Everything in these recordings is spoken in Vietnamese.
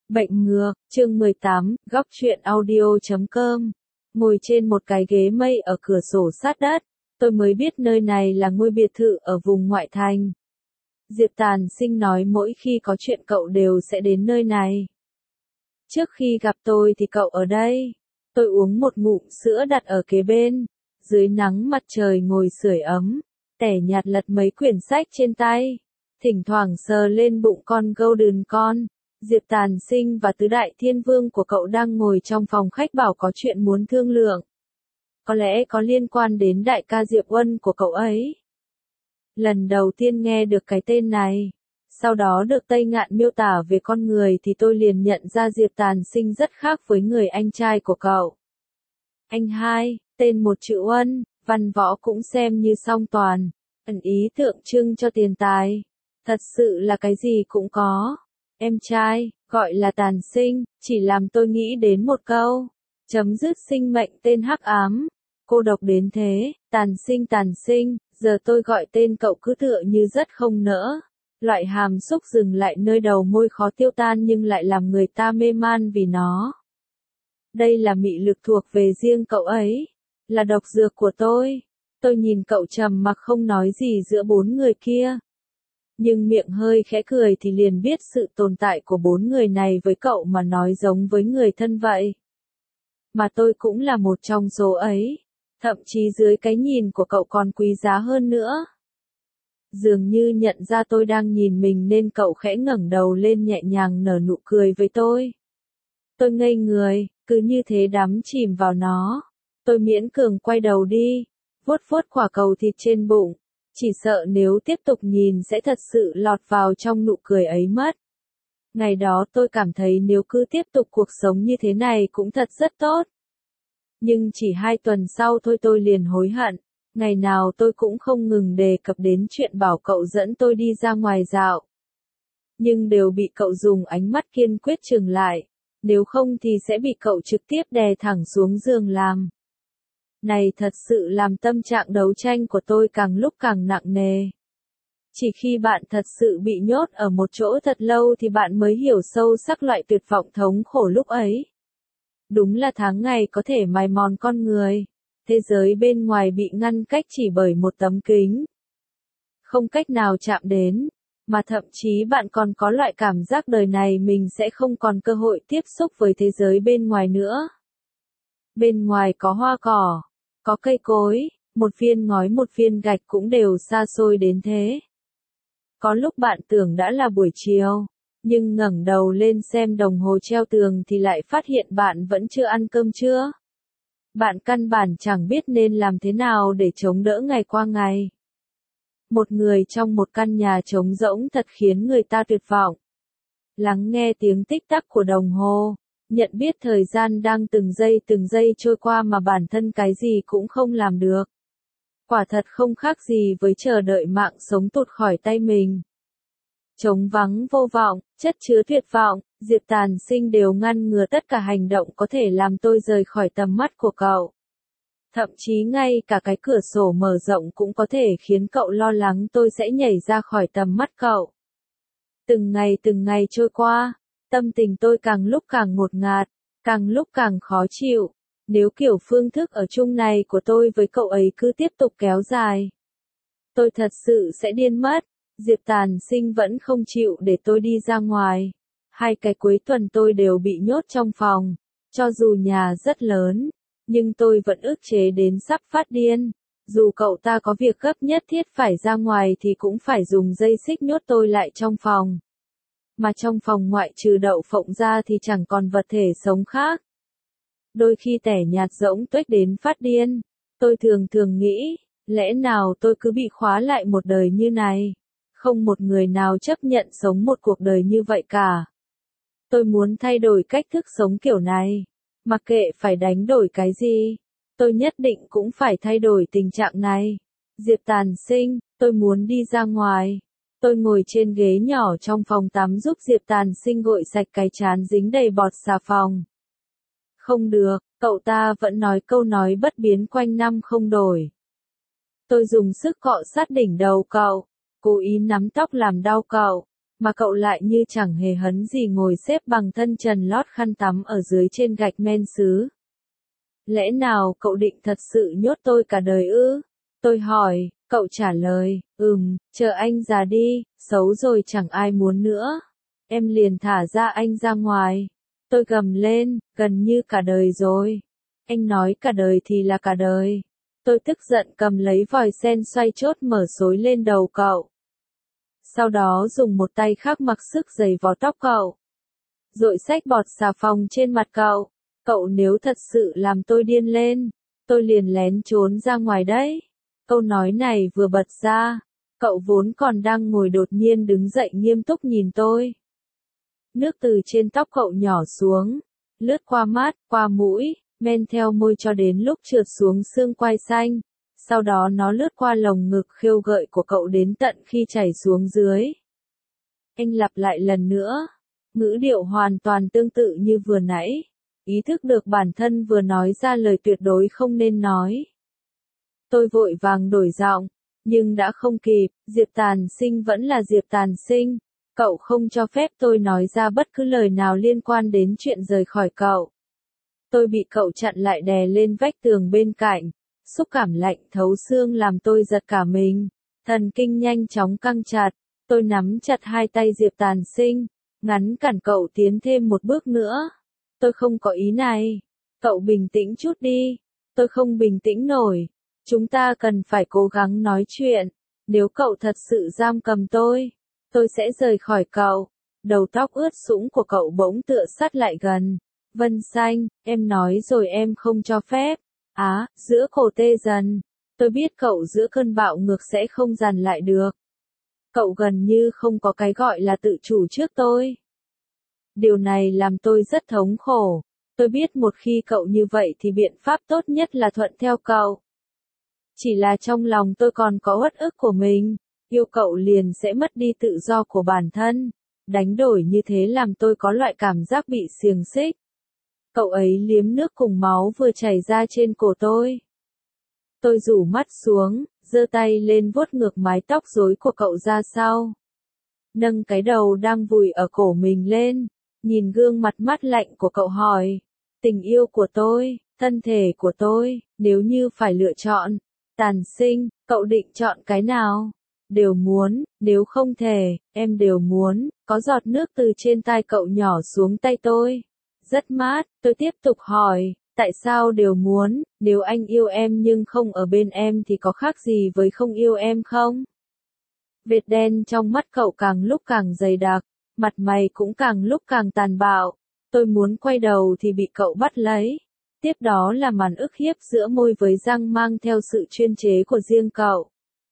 Bệnh ngừa, chương 18, góc truyện audio.com. Ngồi trên một cái ghế mây ở cửa sổ sát đất, tôi mới biết nơi này là ngôi biệt thự ở vùng ngoại thành. Diệp Tàn Sinh nói mỗi khi có chuyện cậu đều sẽ đến nơi này. Trước khi gặp tôi thì cậu ở đây. Tôi uống một ngụm sữa đặt ở kế bên, dưới nắng mặt trời ngồi sưởi ấm, tẻ nhạt lật mấy quyển sách trên tay, thỉnh thoảng sờ lên bụng con Golden con. Diệp Tàn Sinh và tứ đại thiên vương của cậu đang ngồi trong phòng khách bảo có chuyện muốn thương lượng. Có lẽ có liên quan đến đại ca Diệp Uân của cậu ấy. Lần đầu tiên nghe được cái tên này, sau đó được Tây Ngạn miêu tả về con người thì tôi liền nhận ra Diệp Tàn Sinh rất khác với người anh trai của cậu. Anh hai, tên một chữ Uân, văn võ cũng xem như song toàn, ẩn ý tượng trưng cho tiền tài. Thật sự là cái gì cũng có. Em trai, gọi là Tàn Sinh, chỉ làm tôi nghĩ đến một câu. Chấm dứt sinh mệnh tên hắc ám. Cô độc đến thế, Tàn Sinh, giờ tôi gọi tên cậu cứ tựa như rất không nỡ. Loại hàm xúc dừng lại nơi đầu môi khó tiêu tan nhưng lại làm người ta mê man vì nó. Đây là mị lực thuộc về riêng cậu ấy, là độc dược của tôi. Tôi nhìn cậu trầm mặc không nói gì giữa bốn người kia. Nhưng miệng hơi khẽ cười thì liền biết sự tồn tại của bốn người này với cậu mà nói giống với người thân vậy. Mà tôi cũng là một trong số ấy, thậm chí dưới cái nhìn của cậu còn quý giá hơn nữa. Dường như nhận ra tôi đang nhìn mình nên cậu khẽ ngẩng đầu lên nhẹ nhàng nở nụ cười với tôi. Tôi ngây người, cứ như thế đắm chìm vào nó. Tôi miễn cường quay đầu đi, vuốt vuốt quả cầu thịt trên bụng. Chỉ sợ nếu tiếp tục nhìn sẽ thật sự lọt vào trong nụ cười ấy mất. Ngày đó tôi cảm thấy nếu cứ tiếp tục cuộc sống như thế này cũng thật rất tốt. Nhưng chỉ 2 tuần sau thôi tôi liền hối hận. Ngày nào tôi cũng không ngừng đề cập đến chuyện bảo cậu dẫn tôi đi ra ngoài dạo. Nhưng đều bị cậu dùng ánh mắt kiên quyết chừng lại. Nếu không thì sẽ bị cậu trực tiếp đè thẳng xuống giường làm. Này thật sự làm tâm trạng đấu tranh của tôi càng lúc càng nặng nề. Chỉ khi bạn thật sự bị nhốt ở một chỗ thật lâu thì bạn mới hiểu sâu sắc loại tuyệt vọng thống khổ lúc ấy. Đúng là tháng ngày có thể mài mòn con người. Thế giới bên ngoài bị ngăn cách chỉ bởi một tấm kính. Không cách nào chạm đến. Mà thậm chí bạn còn có loại cảm giác đời này mình sẽ không còn cơ hội tiếp xúc với thế giới bên ngoài nữa. Bên ngoài có hoa cỏ, có cây cối, một viên ngói một viên gạch cũng đều xa xôi đến thế. Có lúc bạn tưởng đã là buổi chiều, nhưng ngẩng đầu lên xem đồng hồ treo tường thì lại phát hiện bạn vẫn chưa ăn cơm trưa. Bạn căn bản chẳng biết nên làm thế nào để chống đỡ ngày qua ngày. Một người trong một căn nhà trống rỗng thật khiến người ta tuyệt vọng. Lắng nghe tiếng tích tắc của đồng hồ, nhận biết thời gian đang từng giây trôi qua mà bản thân cái gì cũng không làm được. Quả thật không khác gì với chờ đợi mạng sống tụt khỏi tay mình. Trống vắng vô vọng, chất chứa tuyệt vọng, Diệp Tàn Sinh đều ngăn ngừa tất cả hành động có thể làm tôi rời khỏi tầm mắt của cậu. Thậm chí ngay cả cái cửa sổ mở rộng cũng có thể khiến cậu lo lắng tôi sẽ nhảy ra khỏi tầm mắt cậu. Từng ngày trôi qua, tâm tình tôi càng lúc càng ngột ngạt, càng lúc càng khó chịu. Nếu kiểu phương thức ở chung này của tôi với cậu ấy cứ tiếp tục kéo dài, tôi thật sự sẽ điên mất. Diệp Tàn Sinh vẫn không chịu để tôi đi ra ngoài. 2 cái cuối tuần tôi đều bị nhốt trong phòng. Cho dù nhà rất lớn, nhưng tôi vẫn ức chế đến sắp phát điên. Dù cậu ta có việc gấp nhất thiết phải ra ngoài thì cũng phải dùng dây xích nhốt tôi lại trong phòng. Mà trong phòng ngoại trừ Đậu Phộng ra thì chẳng còn vật thể sống khác. Đôi khi tẻ nhạt rỗng tuếch đến phát điên. Tôi thường nghĩ, lẽ nào tôi cứ bị khóa lại một đời như này? Không một người nào chấp nhận sống một cuộc đời như vậy cả. Tôi muốn thay đổi cách thức sống kiểu này. Mặc kệ phải đánh đổi cái gì, tôi nhất định cũng phải thay đổi tình trạng này. Diệp Tàn Sinh, tôi muốn đi ra ngoài. Tôi ngồi trên ghế nhỏ trong phòng tắm giúp Diệp Tàn Sinh gội sạch cái trán dính đầy bọt xà phòng. Không được, cậu ta vẫn nói câu nói bất biến quanh năm không đổi. Tôi dùng sức cọ sát đỉnh đầu cậu, cố ý nắm tóc làm đau cậu. mà cậu lại như chẳng hề hấn gì ngồi xếp bằng thân trần lót khăn tắm ở dưới trên gạch men sứ. Lẽ nào cậu định thật sự nhốt tôi cả đời ư? Tôi hỏi, cậu trả lời, chờ anh già đi, xấu rồi chẳng ai muốn nữa. Em liền thả ra anh ra ngoài. Tôi gầm lên, gần như cả đời rồi. Anh nói cả đời thì là cả đời. Tôi tức giận cầm lấy vòi sen xoay chốt mở xối lên đầu cậu. Sau đó dùng một tay khác mặc sức giày vò tóc cậu. Rội xách bọt xà phòng trên mặt cậu. Cậu nếu thật sự làm tôi điên lên, tôi liền lén trốn ra ngoài đấy. Câu nói này vừa bật ra, cậu vốn còn đang ngồi đột nhiên đứng dậy nghiêm túc nhìn tôi. Nước từ trên tóc cậu nhỏ xuống, lướt qua mắt, qua mũi, men theo môi cho đến lúc trượt xuống xương quai xanh. Sau đó nó lướt qua lồng ngực khêu gợi của cậu đến tận khi chảy xuống dưới. Anh lặp lại lần nữa, ngữ điệu hoàn toàn tương tự như vừa nãy. Ý thức được bản thân vừa nói ra lời tuyệt đối không nên nói. Tôi vội vàng đổi giọng, nhưng đã không kịp, Diệp Tàn Sinh vẫn là Diệp Tàn Sinh. Cậu không cho phép tôi nói ra bất cứ lời nào liên quan đến chuyện rời khỏi cậu. Tôi bị cậu chặn lại đè lên vách tường bên cạnh. Xúc cảm lạnh thấu xương làm tôi giật cả mình. Thần kinh nhanh chóng căng chặt. Tôi nắm chặt hai tay Diệp Tàn Sinh, ngăn cản cậu tiến thêm một bước nữa. Tôi không có ý này. Cậu bình tĩnh chút đi. Tôi không bình tĩnh nổi. Chúng ta cần phải cố gắng nói chuyện. Nếu cậu thật sự giam cầm tôi sẽ rời khỏi cậu. Đầu tóc ướt sũng của cậu bỗng tựa sát lại gần. Vân Xanh, em nói rồi em không cho phép. Giữa cổ tê dần. Tôi biết cậu giữa cơn bạo ngược sẽ không dằn lại được. Cậu gần như không có cái gọi là tự chủ trước tôi. Điều này làm tôi rất thống khổ. Tôi biết một khi cậu như vậy thì biện pháp tốt nhất là thuận theo cậu. Chỉ là trong lòng tôi còn có uất ức của mình. Yêu cậu liền sẽ mất đi tự do của bản thân. Đánh đổi như thế làm tôi có loại cảm giác bị xiềng xích. Cậu ấy liếm nước cùng máu vừa chảy ra trên cổ tôi. Tôi rủ mắt xuống, giơ tay lên vuốt ngược mái tóc rối của cậu ra sau. Nâng cái đầu đang vùi ở cổ mình lên, nhìn gương mặt mát lạnh của cậu hỏi. Tình yêu của tôi, thân thể của tôi, nếu như phải lựa chọn, Tàn Sinh, cậu định chọn cái nào? Đều muốn, nếu không thể, em đều muốn. Có giọt nước từ trên tai cậu nhỏ xuống tay tôi. Rất mát, tôi tiếp tục hỏi, tại sao đều muốn, nếu anh yêu em nhưng không ở bên em thì có khác gì với không yêu em không? Vệt đen trong mắt cậu càng lúc càng dày đặc, mặt mày cũng càng lúc càng tàn bạo. Tôi muốn quay đầu thì bị cậu bắt lấy. Tiếp đó là màn ức hiếp giữa môi với răng mang theo sự chuyên chế của riêng cậu.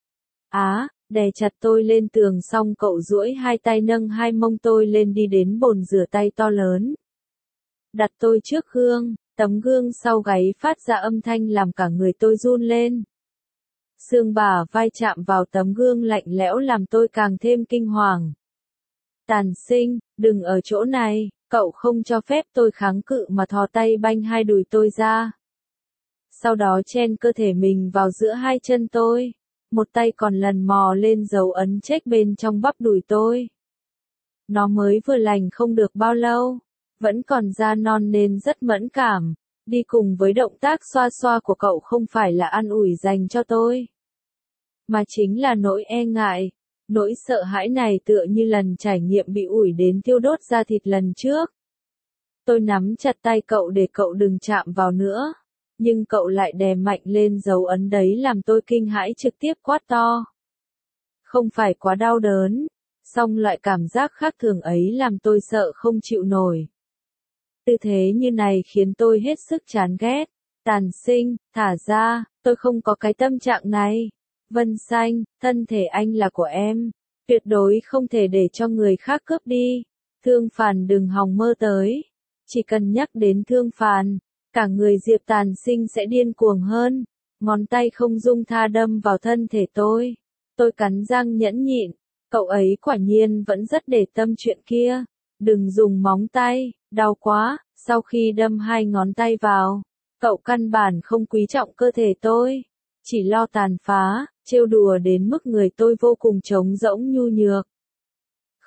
Đè chặt tôi lên tường xong cậu duỗi hai tay nâng hai mông tôi lên đi đến bồn rửa tay to lớn. Đặt tôi trước gương, tấm gương sau gáy phát ra âm thanh làm cả người tôi run lên. Xương bả vai chạm vào tấm gương lạnh lẽo làm tôi càng thêm kinh hoàng. Tàn Sinh, đừng ở chỗ này, cậu không cho phép tôi kháng cự mà thò tay banh hai đùi tôi ra. Sau đó chen cơ thể mình vào giữa hai chân tôi. Một tay còn lần mò lên dấu ấn check bên trong bắp đùi tôi. Nó mới vừa lành không được bao lâu, vẫn còn da non nên rất mẫn cảm. Đi cùng với động tác xoa xoa của cậu không phải là an ủi dành cho tôi, mà chính là nỗi e ngại. Nỗi sợ hãi này tựa như lần trải nghiệm bị ủi đến thiêu đốt da thịt lần trước. Tôi nắm chặt tay cậu để cậu đừng chạm vào nữa. Nhưng cậu lại đè mạnh lên dấu ấn đấy làm tôi kinh hãi trực tiếp quát to. Không phải quá đau đớn, song loại cảm giác khác thường ấy làm tôi sợ không chịu nổi. Tư thế như này khiến tôi hết sức chán ghét. Tàn Sinh, thả ra, tôi không có cái tâm trạng này. Vân Xanh, thân thể anh là của em, tuyệt đối không thể để cho người khác cướp đi. Thương Phàn đừng hòng mơ tới. Chỉ cần nhắc đến Thương Phàn, cả người Diệp Tàn Sinh sẽ điên cuồng hơn. Ngón tay không dung tha đâm vào thân thể tôi. Tôi cắn răng nhẫn nhịn. Cậu ấy quả nhiên vẫn rất để tâm chuyện kia. Đừng dùng móng tay, đau quá. Sau khi đâm hai ngón tay vào, cậu căn bản không quý trọng cơ thể tôi. Chỉ lo tàn phá, trêu đùa đến mức người tôi vô cùng trống rỗng nhu nhược.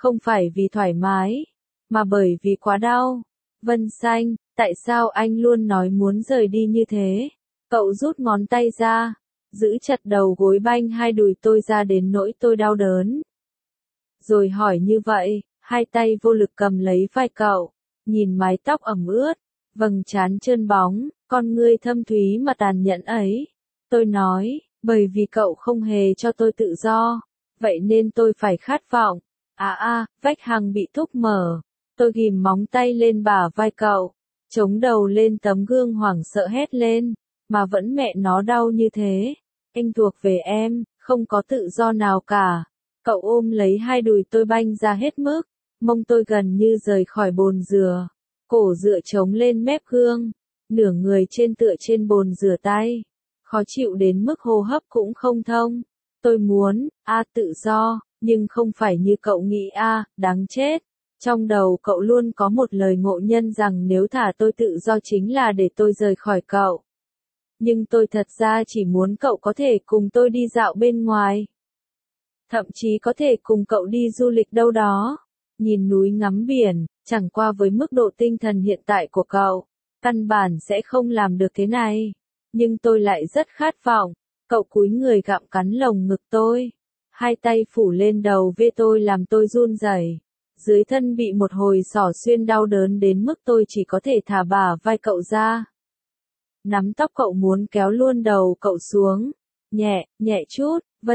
Không phải vì thoải mái, mà bởi vì quá đau. Vân Xanh, tại sao anh luôn nói muốn rời đi như thế? Cậu rút ngón tay ra, giữ chặt đầu gối banh hai đùi tôi ra đến nỗi tôi đau đớn. Rồi hỏi như vậy, hai tay vô lực cầm lấy vai cậu, nhìn mái tóc ẩm ướt, vầng trán trơn bóng, con ngươi thâm thúy mà tàn nhẫn ấy. Tôi nói, bởi vì cậu không hề cho tôi tự do, vậy nên tôi phải khát vọng. Vách hằng bị thúc mở. Tôi ghim móng tay lên bả vai cậu, chống đầu lên tấm gương hoảng sợ hét lên, mà vẫn mẹ nó đau như thế. Anh thuộc về em, không có tự do nào cả. Cậu ôm lấy hai đùi tôi banh ra hết mức, mông tôi gần như rời khỏi bồn rửa, cổ dựa chống lên mép gương, nửa người trên tựa trên bồn rửa tay, khó chịu đến mức hô hấp cũng không thông. Tôi muốn, tự do, nhưng không phải như cậu nghĩ đáng chết. Trong đầu cậu luôn có một lời ngộ nhân rằng nếu thả tôi tự do chính là để tôi rời khỏi cậu. Nhưng tôi thật ra chỉ muốn cậu có thể cùng tôi đi dạo bên ngoài. Thậm chí có thể cùng cậu đi du lịch đâu đó, nhìn núi ngắm biển, chẳng qua với mức độ tinh thần hiện tại của cậu, căn bản sẽ không làm được thế này. Nhưng tôi lại rất khát vọng. Cậu cúi người gặm cắn lồng ngực tôi, hai tay phủ lên đầu vê tôi làm tôi run rẩy. Dưới thân bị một hồi xỏ xuyên đau đớn đến mức tôi chỉ có thể thả bả vai cậu ra. Nắm tóc cậu muốn kéo luôn đầu cậu xuống. Nhẹ, nhẹ chút,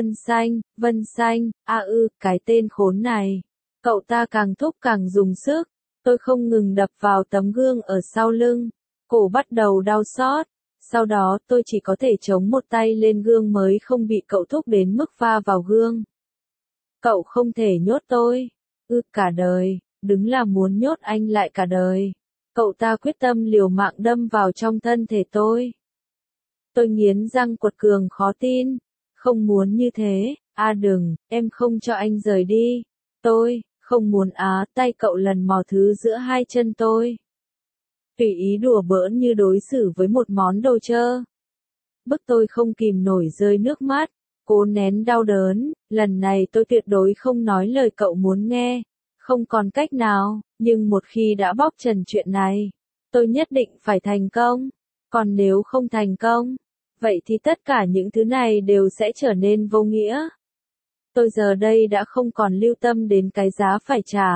Vân Xanh, cái tên khốn này. Cậu ta càng thúc càng dùng sức. Tôi không ngừng đập vào tấm gương ở sau lưng. Cổ bắt đầu đau xót. Sau đó tôi chỉ có thể chống một tay lên gương mới không bị cậu thúc đến mức va vào gương. Cậu không thể nhốt tôi. Cả đời, đứng là muốn nhốt anh lại cả đời. Cậu ta quyết tâm liều mạng đâm vào trong thân thể tôi. Tôi nghiến răng quật cường khó tin. Không muốn như thế, đừng, em không cho anh rời đi. Tôi, không muốn tay cậu lần mò thứ giữa hai chân tôi. Tùy ý đùa bỡn như đối xử với một món đồ chơi. Bức tôi không kìm nổi rơi nước mắt, cố nén đau đớn, lần này tôi tuyệt đối không nói lời cậu muốn nghe, không còn cách nào, nhưng một khi đã bóc trần chuyện này, tôi nhất định phải thành công, còn nếu không thành công, vậy thì tất cả những thứ này đều sẽ trở nên vô nghĩa. Tôi giờ đây đã không còn lưu tâm đến cái giá phải trả.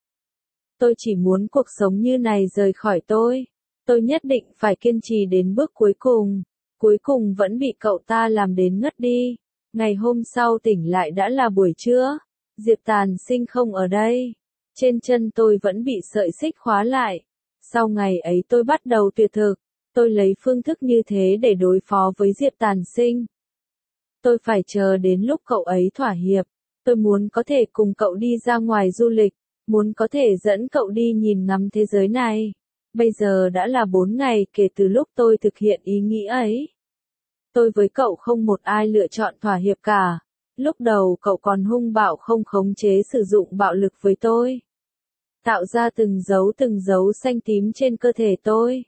Tôi chỉ muốn cuộc sống như này rời khỏi tôi. Tôi nhất định phải kiên trì đến bước cuối cùng. Cuối cùng vẫn bị cậu ta làm đến ngất đi. Ngày hôm sau tỉnh lại đã là buổi trưa. Diệp Tàn Sinh không ở đây. Trên chân tôi vẫn bị sợi xích khóa lại. Sau ngày ấy tôi bắt đầu tuyệt thực. Tôi lấy phương thức như thế để đối phó với Diệp Tàn Sinh. Tôi phải chờ đến lúc cậu ấy thỏa hiệp. Tôi muốn có thể cùng cậu đi ra ngoài du lịch. Muốn có thể dẫn cậu đi nhìn ngắm thế giới này. Bây giờ đã là 4 ngày kể từ lúc tôi thực hiện ý nghĩ ấy. Tôi với cậu không một ai lựa chọn thỏa hiệp cả. Lúc đầu cậu còn hung bạo không khống chế sử dụng bạo lực với tôi. Tạo ra từng dấu xanh tím trên cơ thể tôi.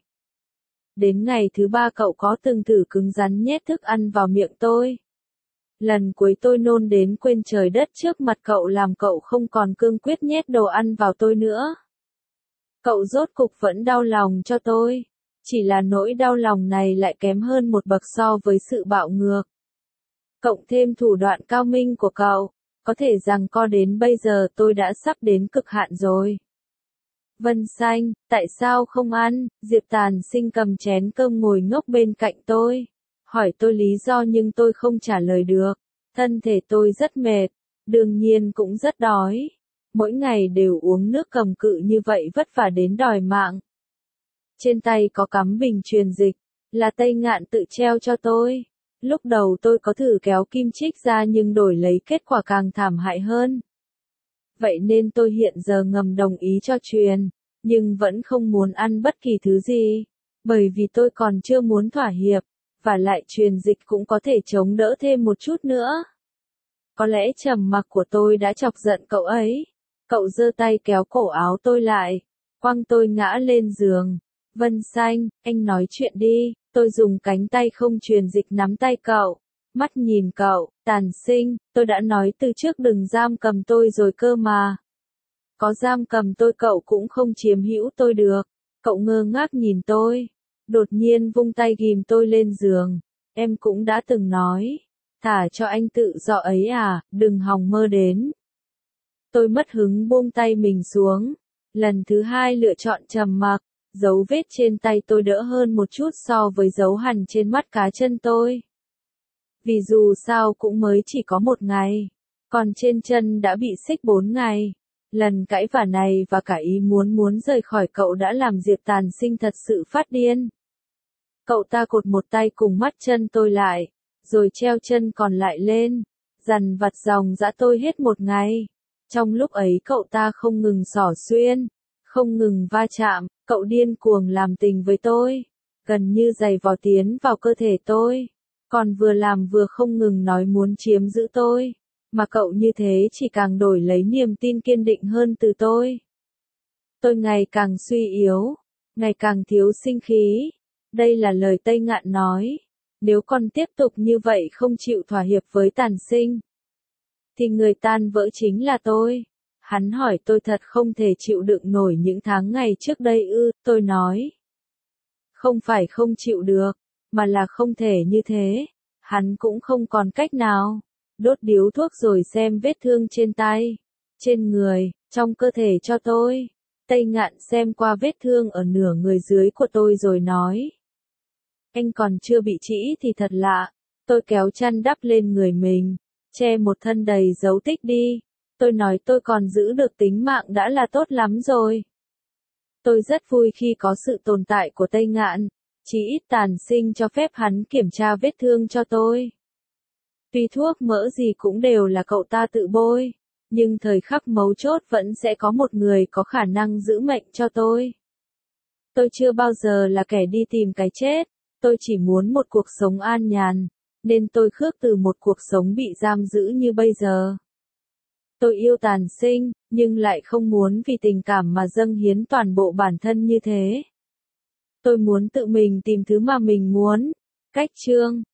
Đến ngày thứ 3 cậu có từng thử cứng rắn nhét thức ăn vào miệng tôi. Lần cuối tôi nôn đến quên trời đất trước mặt cậu làm cậu không còn cương quyết nhét đồ ăn vào tôi nữa. Cậu rốt cục vẫn đau lòng cho tôi. Chỉ là nỗi đau lòng này lại kém hơn một bậc so với sự bạo ngược. Cộng thêm thủ đoạn cao minh của cậu, có thể rằng co đến bây giờ tôi đã sắp đến cực hạn rồi. Vân Xanh, tại sao không ăn? Diệp Tàn Sinh cầm chén cơm ngồi ngốc bên cạnh tôi. Hỏi tôi lý do nhưng tôi không trả lời được. Thân thể tôi rất mệt, đương nhiên cũng rất đói. Mỗi ngày đều uống nước cầm cự như vậy vất vả đến đòi mạng. Trên tay có cắm bình truyền dịch, là Tây Ngạn tự treo cho tôi. Lúc đầu tôi có thử kéo kim chích ra nhưng đổi lấy kết quả càng thảm hại hơn. Vậy nên tôi hiện giờ ngầm đồng ý cho truyền, nhưng vẫn không muốn ăn bất kỳ thứ gì. Bởi vì tôi còn chưa muốn thỏa hiệp. Và lại truyền dịch cũng có thể chống đỡ thêm một chút nữa. Có lẽ trầm mặc của tôi đã chọc giận cậu ấy. Cậu giơ tay kéo cổ áo tôi lại, quăng tôi ngã lên giường. Vân Xanh, anh nói chuyện đi. Tôi dùng cánh tay không truyền dịch nắm tay cậu. Mắt nhìn cậu, Tàn Sinh, tôi đã nói từ trước đừng giam cầm tôi rồi cơ mà. Có giam cầm tôi cậu cũng không chiếm hữu tôi được. Cậu ngơ ngác nhìn tôi. Đột nhiên vung tay ghìm tôi lên giường. Em cũng đã từng nói. Thả cho anh tự do ấy à, đừng hòng mơ đến. Tôi mất hứng buông tay mình xuống. Lần thứ hai lựa chọn trầm mặc. Dấu vết trên tay tôi đỡ hơn một chút so với dấu hằn trên mắt cá chân tôi. Vì dù sao cũng mới chỉ có 1 ngày. Còn trên chân đã bị xích 4 ngày. Lần cãi vả này và cả ý muốn rời khỏi cậu đã làm Diệp Tàn Sinh thật sự phát điên. Cậu ta cột một tay cùng mắt chân tôi lại, rồi treo chân còn lại lên, dằn vặt dòng dã tôi hết 1 ngày. Trong lúc ấy cậu ta không ngừng xỏ xuyên, không ngừng va chạm, cậu điên cuồng làm tình với tôi, gần như giày vò tiến vào cơ thể tôi, còn vừa làm vừa không ngừng nói muốn chiếm giữ tôi. Mà cậu như thế chỉ càng đổi lấy niềm tin kiên định hơn từ tôi. Tôi ngày càng suy yếu, ngày càng thiếu sinh khí. Đây là lời Tây Ngạn nói. Nếu con tiếp tục như vậy không chịu thỏa hiệp với Tàn Sinh, thì người tan vỡ chính là tôi. Hắn hỏi tôi thật không thể chịu đựng nổi những tháng ngày trước đây ư, tôi nói. Không phải không chịu được, mà là không thể như thế. Hắn cũng không còn cách nào. Đốt điếu thuốc rồi xem vết thương trên tay, trên người, trong cơ thể cho tôi. Tây Ngạn xem qua vết thương ở nửa người dưới của tôi rồi nói. Anh còn chưa bị trĩ thì thật lạ. Tôi kéo chăn đắp lên người mình, che một thân đầy dấu tích đi. Tôi nói tôi còn giữ được tính mạng đã là tốt lắm rồi. Tôi rất vui khi có sự tồn tại của Tây Ngạn, chỉ ít Tàn Sinh cho phép hắn kiểm tra vết thương cho tôi. Tuy thuốc mỡ gì cũng đều là cậu ta tự bôi, nhưng thời khắc mấu chốt vẫn sẽ có một người có khả năng giữ mệnh cho tôi. Tôi chưa bao giờ là kẻ đi tìm cái chết, tôi chỉ muốn một cuộc sống an nhàn, nên tôi khước từ một cuộc sống bị giam giữ như bây giờ. Tôi yêu Tàn Sinh, nhưng lại không muốn vì tình cảm mà dâng hiến toàn bộ bản thân như thế. Tôi muốn tự mình tìm thứ mà mình muốn. Cách chương